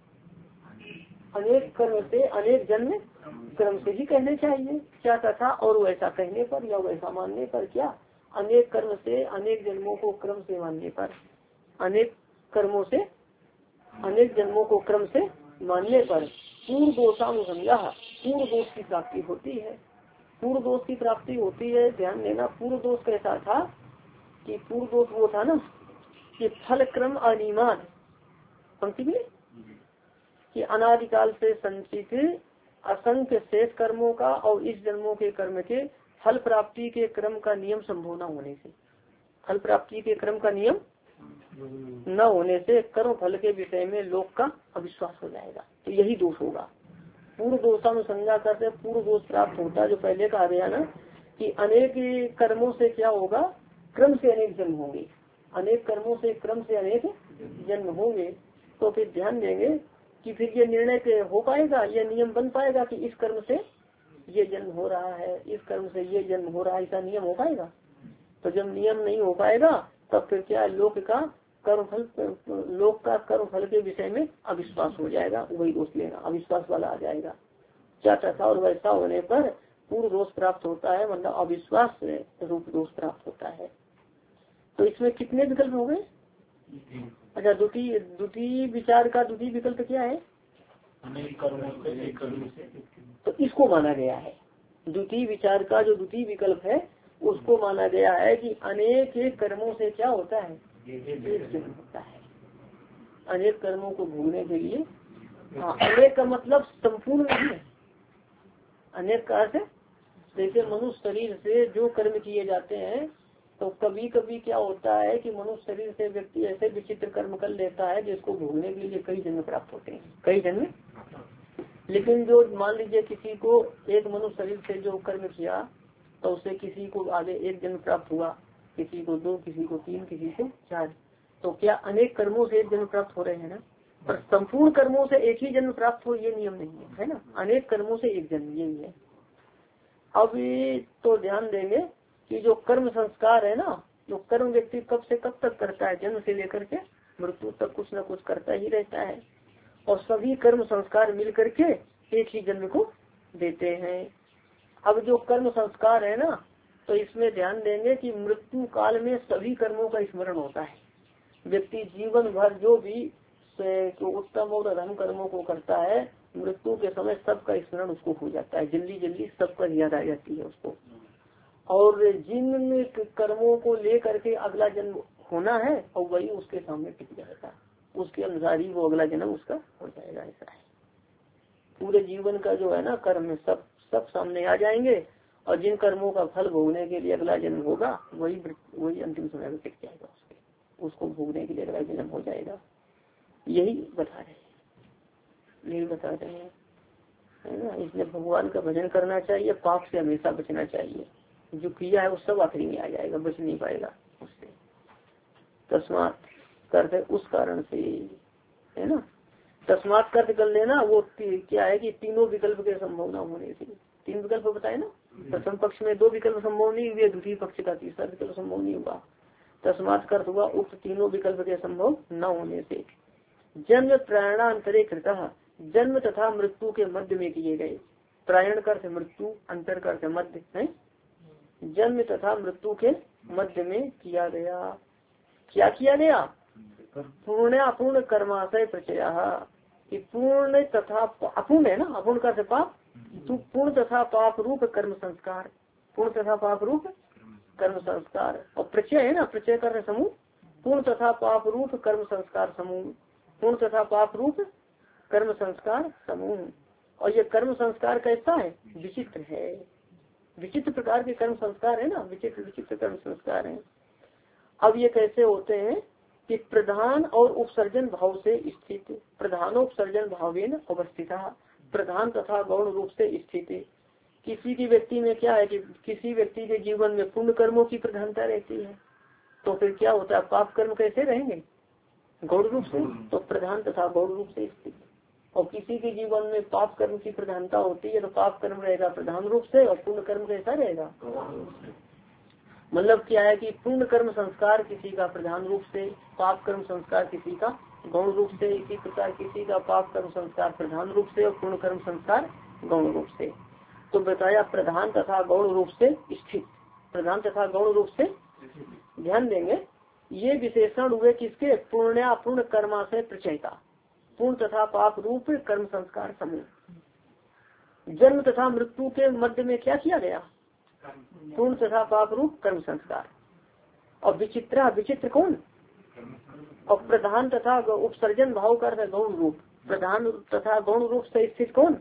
अनेक कर्म से अनेक जन्म क्रम से ही कहने चाहिए? क्या कथा? और वैसा कहने पर या वैसा मानने पर, क्या अनेक कर्म से अनेक जन्मों को क्रम से मानने पर, अनेक कर्मों से अनेक जन्मों को क्रम से मानने पर पूर्व दोषानुसंज्ञा, पूर्व दोष की प्राप्ति होती है। पूर्व दोष की प्राप्ति होती है। ध्यान देना, पूर्व दोष कैसा था कि पूर्व दोष वो था ना कि फल क्रम अनिमान, पंक्ति में कि अनादिकाल से संचित असंख्य शेष कर्मों का और इस जन्मों के कर्म के फल प्राप्ति के क्रम का नियम संभव न होने से, फल प्राप्ति के क्रम का नियम न होने से कर्म फल के विषय में लोक का अविश्वास हो जाएगा। तो यही दोष होगा। पूर्व दोषानुसंगा करते पूर्व दोष प्राप्त होता है, जो पहले कहा गया ना कि अनेक कर्मों से क्या होगा, क्रम से अनेक जन्म होंगे, अनेक कर्मों से क्रम से अनेक जन्म होंगे। तो फिर ध्यान देंगे कि फिर ये निर्णय हो पाएगा, यह नियम बन पाएगा कि इस कर्म से ये जन्म हो रहा है, इस कर्म से ये जन्म हो रहा है, ऐसा नियम हो पाएगा। तो जब नियम नहीं हो पाएगा तब फिर क्या लोक का कर्म फल के विषय में अविश्वास हो जाएगा, वही दोष लेना, अविश्वास वाला आ जाएगा। क्या तथा और वैसा होने पर पूर्व दोष प्राप्त होता है, मतलब अविश्वास रूप दोष प्राप्त होता है। तो इसमें कितने विकल्प हो गए? अच्छा, द्वितीय विचार का द्वितीय विकल्प क्या है? तो इसको माना गया है, द्वितीय विचार का जो द्वितीय विकल्प है उसको माना गया है कि अनेक एक कर्मों से क्या होता है, एक जन्म होता है। अनेक कर्मों को भोगने के लिए, हाँ, अनेक का मतलब संपूर्ण नहीं है। अनेक का अर्थ जैसे मनुष्य शरीर से जो कर्म किए जाते हैं, तो कभी कभी क्या होता है कि मनुष्य शरीर से व्यक्ति ऐसे विचित्र कर्म कर लेता है जिसको भोगने के लिए कई जन्म प्राप्त होते हैं, कई जन्म। लेकिन जो मान लीजिए किसी को एक मनुष्य शरीर से जो कर्म किया तो उससे किसी को आगे एक जन्म प्राप्त हुआ, किसी को 2, किसी को 3, किसी को 4। तो क्या अनेक कर्मों से एक जन्म प्राप्त हो रहे हैं ना, पर संपूर्ण कर्मों से एक ही जन्म प्राप्त हो ये नियम नहीं है, है ना। अनेक कर्मों से एक जन्म, यही है। अब तो ध्यान देंगे कि जो कर्म संस्कार है ना, जो कर्म व्यक्ति कब से कब तक करता है, जन्म से लेकर के मृत्यु तक कुछ न कुछ करता ही रहता है, और सभी कर्म संस्कार मिल करके एक ही जन्म को देते हैं। अब जो कर्म संस्कार है ना, तो इसमें ध्यान देंगे कि मृत्यु काल में सभी कर्मों का स्मरण होता है। व्यक्ति जीवन भर जो भी उत्तम और अधम कर्मों को करता है, मृत्यु के समय सबका स्मरण उसको हो जाता है, जल्दी जल्दी सब पर याद आ जाती है उसको। और जिन कर्मों को ले करके अगला जन्म होना है और वही उसके सामने टिक जाएगा, उसके अनुसार ही वो अगला जन्म उसका हो जाएगा। ऐसा है, पूरे जीवन का जो है ना कर्म सब सामने आ जाएंगे, और जिन कर्मों का फल भोगने के लिए अगला जन्म होगा वही अंतिम समय में टिक जाएगा, उसको भोगने के लिए अगला जन्म हो जाएगा। यही बता रहे हैं, है ना। इसलिए भगवान का भजन करना चाहिए, पाप से हमेशा बचना चाहिए। जो किया है वो सब आखिरी में आ जाएगा, बच नहीं पाएगा उससे। तस्मात करते उस कारण से, है ना। तस्मात कर्त कर लेना, वो क्या है कि तीनों विकल्प के संभावना होने से, 3 विकल्प बताए ना। प्रथम पक्ष में 2 विकल्प संभव नहीं हुए, द्वितीय पक्ष का तीसरा विकल्प संभव नहीं हुआ। तस्मात कर्त हुआ उक्त तीनों विकल्प के संभव न होने से। जन्म प्रायणांतरे कृतः, जन्म तथा मृत्यु के मध्य में किए गए। प्रायण कर्त मृत्यु, अंतर कर्त मध्य है। जन्म तथा मृत्यु के मध्य में किया गया, क्या किया गया? पूर्ण अपूर्ण कर्माशय प्रचय, कि पूर्ण तथा अपूर्ण है ना, अपूर्ण का पाप, तो पूर्ण तथा पाप रूप कर्म संस्कार, पूर्ण तथा पाप रूप कर्म संस्कार, और प्रचय है ना, प्रचय कर समूह, पूर्ण तथा पाप रूप कर्म संस्कार समूह, पूर्ण तथा पाप रूप कर्म संस्कार समूह। और ये कर्म संस्कार कैसा है? विचित्र है, विचित्र प्रकार के कर्म संस्कार है ना, विचित्र विचित्र कर्म संस्कार है। अब ये कैसे होते हैं कि प्रधान और उपसर्जन भाव से स्थित, प्रधानोपसर्जन भावेन अवस्थिता, प्रधान तथा गौण रूप से स्थित। किसी की व्यक्ति में क्या है कि किसी व्यक्ति के जीवन में पुण्य कर्मों की प्रधानता रहती है, तो फिर क्या होता है, पाप कर्म कैसे रहेंगे? गौण रूप से, तो प्रधान तथा गौण रूप से स्थित। और किसी के जीवन में पाप कर्म की प्रधानता होती है, तो पाप कर्म रहेगा प्रधान रूप से, और पुण्य कर्म कैसा रहेगा? मतलब क्या है कि पुण्य कर्म संस्कार किसी का प्रधान रूप से, पाप कर्म संस्कार किसी का गौण रूप से। इसी प्रकार किसी का पाप कर्म संस्कार प्रधान रूप से और पुण्य कर्म संस्कार गौण रूप से। तो बताया प्रधान तथा गौण रूप से स्थित, प्रधान तथा गौण रूप से। ध्यान देंगे ये विशेषण हुए किसके? पूर्ण कर्माशय प्रचयता, पूर्ण तथा पाप रूप कर्म संस्कार समूह। जन्म तथा मृत्यु के मध्य में क्या किया गया? पूर्ण तथा पाप रूप कर्म संस्कार। और विचित्र, विचित्र कौन? और प्रधान तथा उपसर्जन भाव का अर्थ है गौण रूप। प्रधान तथा गौण रूप से स्थित कौन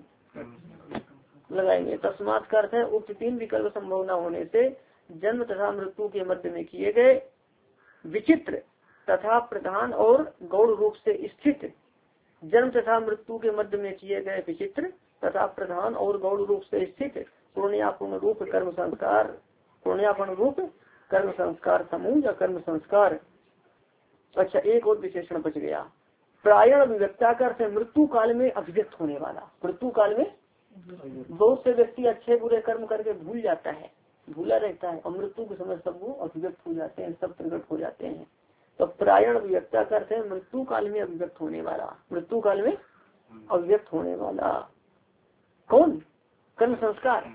लगाएंगे। तस्मात् का अर्थ है उक्त तीन विकल्प संभावना होने से जन्म तथा मृत्यु के मध्य में किए गए विचित्र तथा प्रधान और गौण रूप से स्थित, जन्म तथा मृत्यु के मध्य में किए गए विचित्र तथा प्रधान और गौण रूप से स्थित पूर्ण्यापूर्ण रूप कर्म संस्कार, पूर्ण्यापूर्ण रूप कर्म संस्कार समूह या कर्म संस्कार। अच्छा, एक और विशेषण बच गया। प्रायण अभिव्यक्ता का अर्थ है मृत्यु काल में अभिव्यक्त होने वाला। मृत्यु काल में बहुत से व्यक्ति अच्छे बुरे कर्म करके भूल जाता है, भूला रहता है, और मृत्यु के समय सब वो अभिव्यक्त हो जाते हैं, सब प्रकट हो जाते हैं। तो प्रायण अभिव्यक्ता का अर्थ है मृत्यु काल में अभिव्यक्त होने वाला। मृत्यु काल में अभिव्यक्त होने वाला कौन? कर्म संस्कार।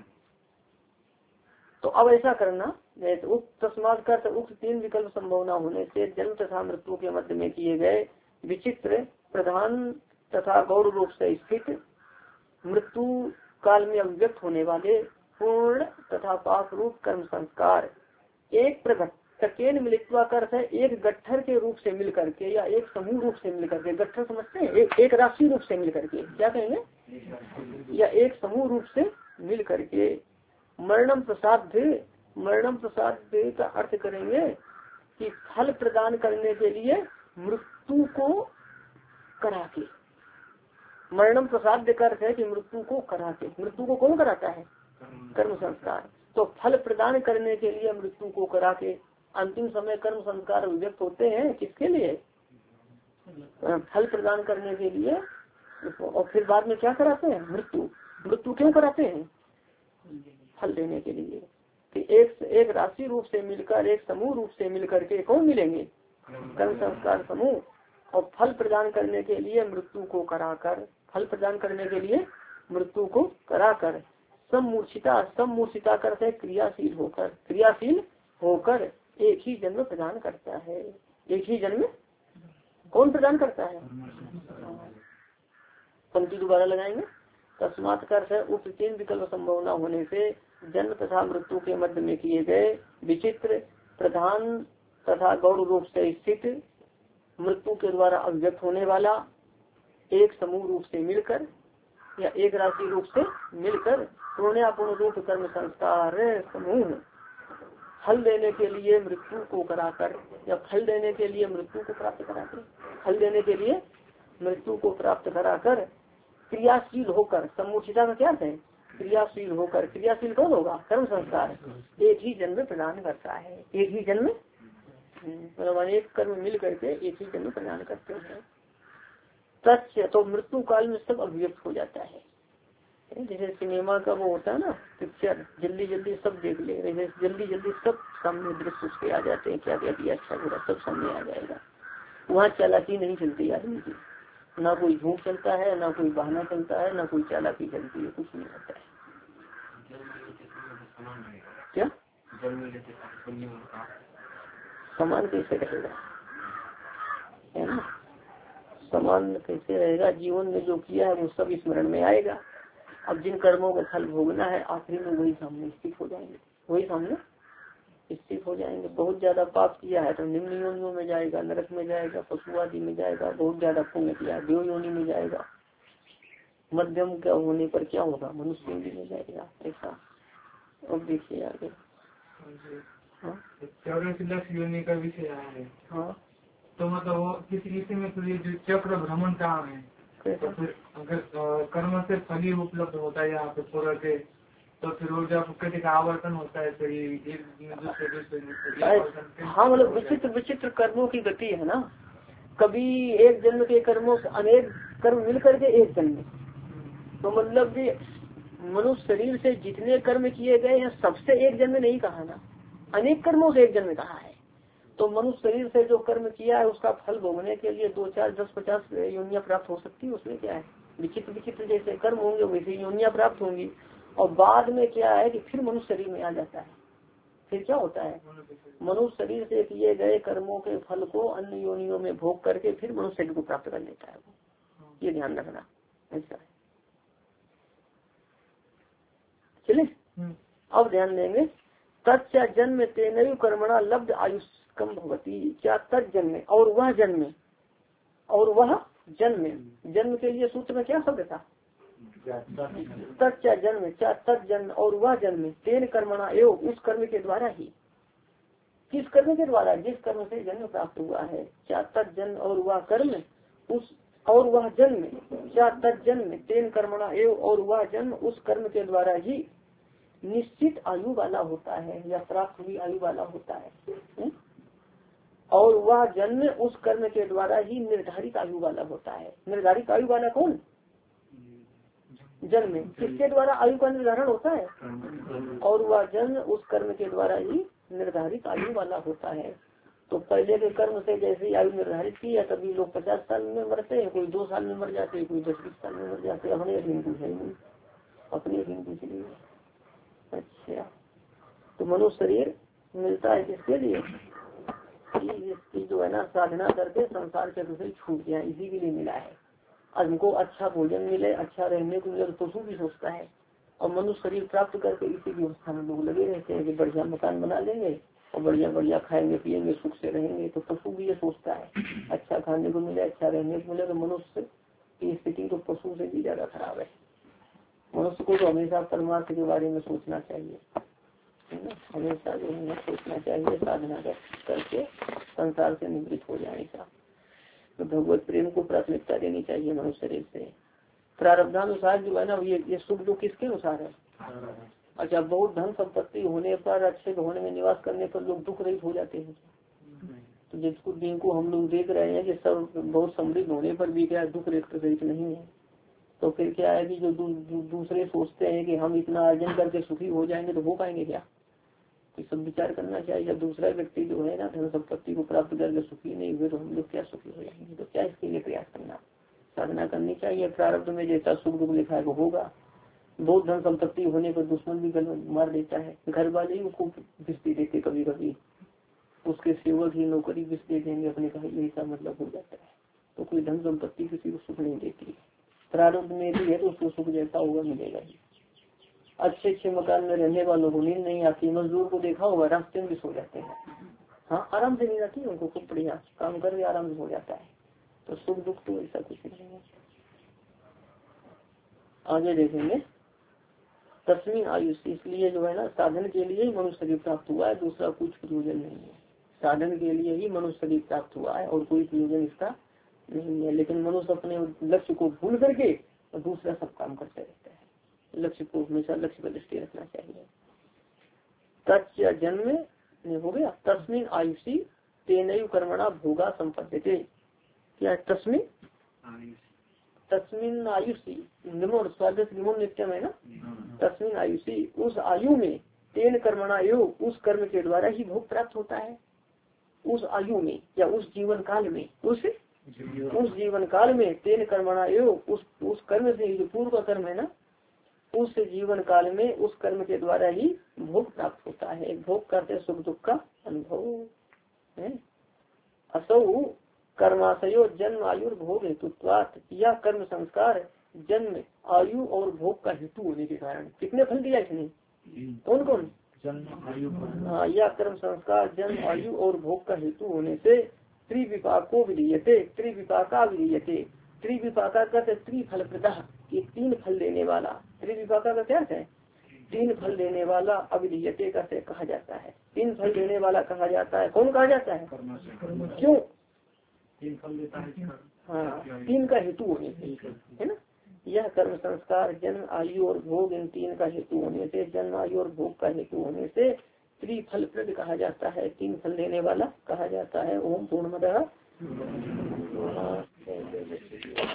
तो अब ऐसा करना, तस्मात् का अर्थ उक्त तीन विकल्प संभावना होने से जन्म तथा मृत्यु के मध्य में किए गए विचित्र प्रधान तथा गौण रूप से स्थित मृत्यु काल में अभिव्यक्त होने वाले पूर्ण तथा पाप रूप कर्म संस्कार एक प्रगट्टकेन मिलित्वा का अर्थ है एक गट्ठर के रूप से मिल करके या एक समूह रूप से मिल करके। गट्ठर समझते हैं? एक राशि रूप से मिल करके, क्या कहेंगे, या एक समूह रूप से मिल करके। मरणम प्रसाद, मरणम प्रसाद का अर्थ करेंगे कि फल प्रदान करने के लिए मृत्यु को करा के। मरणम प्रसाद का अर्थ है कि मृत्यु को करा के। मृत्यु को कौन कराता है? कर्म संस्कार। तो फल प्रदान करने के लिए मृत्यु को करा के अंतिम समय कर्म संस्कार अभिव्यक्त होते हैं। किसके लिए? फल प्रदान करने के लिए। और फिर बाद में क्या कराते हैं? मृत्यु। मृत्यु क्यों कराते हैं? फल देने के लिए। कि एक राशि रूप से मिलकर, एक समूह रूप से मिलकर के कौन मिलेंगे? कर्म संस्कार समूह। और फल प्रदान करने के लिए मृत्यु को कराकर, फल प्रदान करने के लिए मृत्यु को कराकर सम्मूर्छिता करते हैं क्रियाशील होकर, क्रियाशील होकर एक ही जन्म प्रदान करता है। एक ही जन्म कौन प्रदान करता है? पंक्ति दोबारा लगाएंगे। तस्मात् का अर्थ है उक्त तीन विकल्प संभावना होने से जन्म तथा मृत्यु के मध्य में किए गए विचित्र प्रधान तथा गौण रूप से स्थित मृत्यु के द्वारा अभिव्यक्त होने वाला एक समूह रूप से मिलकर या एक राशि रूप से मिलकर पूर्णापूर्ण रूप कर्म संस्कार समूह फल देने के लिए मृत्यु को कराकर या फल देने के लिए मृत्यु को प्राप्त कराकर, फल देने के लिए मृत्यु को प्राप्त कराकर क्रियाशील होकर। सम्मूर्छिता का क्या है? क्रियाशील होकर। क्रियाशील कौन होगा? कर्म संस्कार। एक ही जन्म प्रदान करता है। एक ही जन्म मतलब अनेक कर्म मिल करके एक ही जन्म प्रदान करते हैं। तथ्य तो मृत्यु काल में सब अभिव्यक्त हो जाता है। जैसे सिनेमा का वो होता है ना पिक्चर, जल्दी जल्दी सब देख ले रहे, जल्दी जल्दी सब सामने दृश्य उसके आ जाते हैं, क्या क्या किया अच्छा बुरा सब सामने आ जाएगा। वहाँ चालाकी नहीं चलती आदमी की, ना कोई झूठ चलता है, ना कोई बहाना चलता है, ना कोई चालाकी चलती है, कुछ नहीं होता है। क्या समान कैसे रहेगा? है ना, समान कैसे रहेगा? जीवन में जो किया है वो सब स्मरण में आएगा। अब जिन कर्मों का फल भोगना है आखिरी में वही सामने स्थित हो जाएंगे, वही सामने स्थित हो जाएंगे। बहुत ज्यादा पाप किया है तो निम्न योनियों में जाएगा, नरक में जाएगा, पशु आदि में जाएगा। बहुत ज्यादा पुण्य किया है देव योनि में जाएगा। मध्यम का होने पर क्या होगा? मनुष्य योनि में जाएगा। ऐसा अब देखिए आगे। योनि का विषय है। हाँ, तो मतलब वो किसी में तो ये जो चक्र भ्रमण कहाँ है? तो फिर अगर कर्म से फल ही उपलब्ध होता है यहाँ पे पूरा के, तो फिर वो जब कभी आवर्तन होता है तो ये एक दूसरे। हाँ, मतलब विचित्र विचित्र कर्मों की गति है ना। कभी एक जन्म के कर्मों से अनेक कर्म मिल करके एक जन्म, तो मतलब कि मनुष्य शरीर से जितने कर्म किए गए हैं सबसे एक जन्म नहीं कहा ना, अनेक कर्मों से एक जन्म कहा है। तो मनुष्य शरीर से जो कर्म किया है उसका फल भोगने के लिए 2, 4, 10, 50 योनियां प्राप्त हो सकती है। उसमें क्या है? विचित्र विचित्र जैसे कर्म होंगे वैसे योनियां प्राप्त होंगी। और बाद में क्या है कि फिर मनुष्य शरीर में आ जाता है। फिर क्या होता है? मनुष्य शरीर से किए गए कर्मों के फल को अन्य योनियों में भोग करके फिर मनुष्य शरीर को प्राप्त कर लेता है वो। ये ध्यान रखना। ऐसा है। चलिए अब ध्यान देंगे। तच्चा जन्म तेनयु कर्मणा लब्ध आयुष्कम भवती। क्या तत्जन्म और वह जन्म, और वह जन्म, जन्म के लिए सूत्र में क्या शब्द था? तच्चा जन्म, क्या तत्जन्म और वह जन्म तेन कर्मणा एवं उस कर्म के द्वारा ही। किस कर्म के द्वारा? जिस कर्म से जन्म प्राप्त हुआ है। क्या तत्जन्म और वह कर्म उस, और वह जन्म, क्या तत्जन्म तेन कर्मणा एवं और वह जन्म उस कर्म के द्वारा ही निश्चित आयु वाला होता है या प्राप्त हुई आयु वाला होता है। और वह जन्म उस कर्म के द्वारा ही निर्धारित आयु वाला होता है। निर्धारित आयु वाला कौन? जन्म। किसके द्वारा आयु का निर्धारण होता है? और वह जन्म उस कर्म के द्वारा ही निर्धारित आयु वाला होता है। तो पहले के कर्म से जैसे आयु निर्धारित की है, तभी लोग 50 साल में मरते हैं, कोई 2 साल में मर जाते हैं, कोई 10-20 साल में मर जाते हैं। अपने अधीन कुछ है नहीं, अपने अधीन कुछ नहीं। अच्छा, तो मनुष्य शरीर मिलता है किसके लिए? इसकी जो है ना साधना करके संसार चक्र से छूट गया, इसी के लिए मिला है। हमको अच्छा भोजन मिले, अच्छा रहने को मिले, तो पशु भी सोचता है। और मनुष्य शरीर प्राप्त करके इसी व्यवस्था में लोग लगे रहते हैं कि बढ़िया मकान बना लेंगे और बढ़िया बढ़िया खाएंगे पिएंगे, सुख से रहेंगे। तो पशु भी ये सोचता है अच्छा खाने को मिले, अच्छा रहने को मिले। तो मनुष्य की स्थिति तो पशु से भी ज्यादा खराब है। मनुष्य को तो हमेशा परमार्थ के बारे में सोचना चाहिए, है ना। हमेशा जो है सोचना चाहिए साधना करके संसार से निवृत्त हो जाने का। तो भगवत प्रेम को प्राथमिकता देनी चाहिए मनुष्य शरीर से। प्रारब्धानुसार जो है ना ये सुख जो किसके अनुसार है? अच्छा, बहुत धन संपत्ति होने पर, अच्छे भवन में निवास करने पर लोग दुख रहित हो जाते हैं। तो जिनको हम लोग देख रहे हैं कि सब बहुत समृद्ध होने पर भी क्या दुख रहित नहीं है। तो फिर क्या है कि जो दूसरे सोचते हैं कि हम इतना अर्जन करके सुखी हो जाएंगे, तो हो पाएंगे क्या? तो सब विचार करना चाहिए। जब दूसरा व्यक्ति जो है ना धन संपत्ति को प्राप्त करके सुखी नहीं हुए, तो हम लोग क्या सुखी हो जाएंगे? तो क्या इसके लिए प्रयास करना, साधना करनी चाहिए। प्रारब्ध में जैसा सुख दुख लिखा है वो होगा। बहुत धन संपत्ति होने पर दुश्मन भी मार देता है, घर वाले ही उसको विष दे देते, कभी कभी उसके सेवक ही नौकरी विष दे देंगे अपने का, यही सा मतलब हो जाता है। तो कोई धन संपत्ति किसी को सुख नहीं देती। प्रारब्ध में भी है तो उसको सुख जैसा होगा मिलेगा ही। अच्छे मकान में रहने वालों को नींद नहीं आती। मजदूर को देखा होगा रास्ते में भी सो जाते हैं। हाँ, आराम से नींद आती है उनको, खूब बढ़िया काम करके आराम से हो जाता है। तो सुख दुख तो ऐसा कुछ नहीं है। आगे देखेंगे तस्मीन आयुष। इसलिए जो है ना साधन के लिए ही मनुष्य शरीर प्राप्त हुआ है, दूसरा कुछ प्रयोजन नहीं है। साधन के लिए ही मनुष्य शरीर प्राप्त हुआ है और कोई प्रयोजन इसका नहीं है। लेकिन मनुष्य अपने लक्ष्य को भूल करके और दूसरा सब काम करते रहता है। लक्ष्य को हमेशा लक्ष्य पर दृष्टि रखना चाहिए। तच्च जन्म हो गया। तस्मिन आयुषी तेनयु कर्मणा भोगा संपद्यते। क्या तस्मिन तस्मिन आयुषी निमोन स्वागत निमोन नित्यम है ना। तस्मिन आयुषी उस आयु में तेन कर्मणा योग उस कर्म के द्वारा ही भोग प्राप्त होता है। उस आयु में या उस जीवन काल में, उस जीवन काल में तेन कर्मणा योग उस कर्म से जो पूर्व का कर्म है ना, उस जीवन काल में उस कर्म के द्वारा ही भोग प्राप्त होता है। भोग करते सुख दुख का अनुभव है। असौ कर्माशयो जन्म आयु भोग हेतुत्वात्। यह कर्म संस्कार जन्म आयु और भोग का हेतु होने के कारण कितने फल दिया इसने? कौन कौन? जन्म आयु। हाँ, यह कर्म संस्कार जन्म आयु और भोग का हेतु होने से त्रिविपाको विधीयते। त्रिविपाका विधीयते। त्रिविपाका का त्रिफल प्रदाह, ये 3 फल देने वाला। त्रिविपाका का क्या है? 3 फल देने वाला। अविधीयते का से कहा जाता है, 3 फल देने वाला कहा जाता है। कौन कहा जाता है? क्यों? 3 फल देता है। हाँ, 3 का हेतु होने से है ना। यह कर्म संस्कार जन्म आयु और भोग इन 3 का हेतु होने से, जन्म आयु और भोग का हेतु होने से त्रिफल प्रद कहा जाता है, 3 फल देने वाला कहा जाता है। ओम पूर्णमदः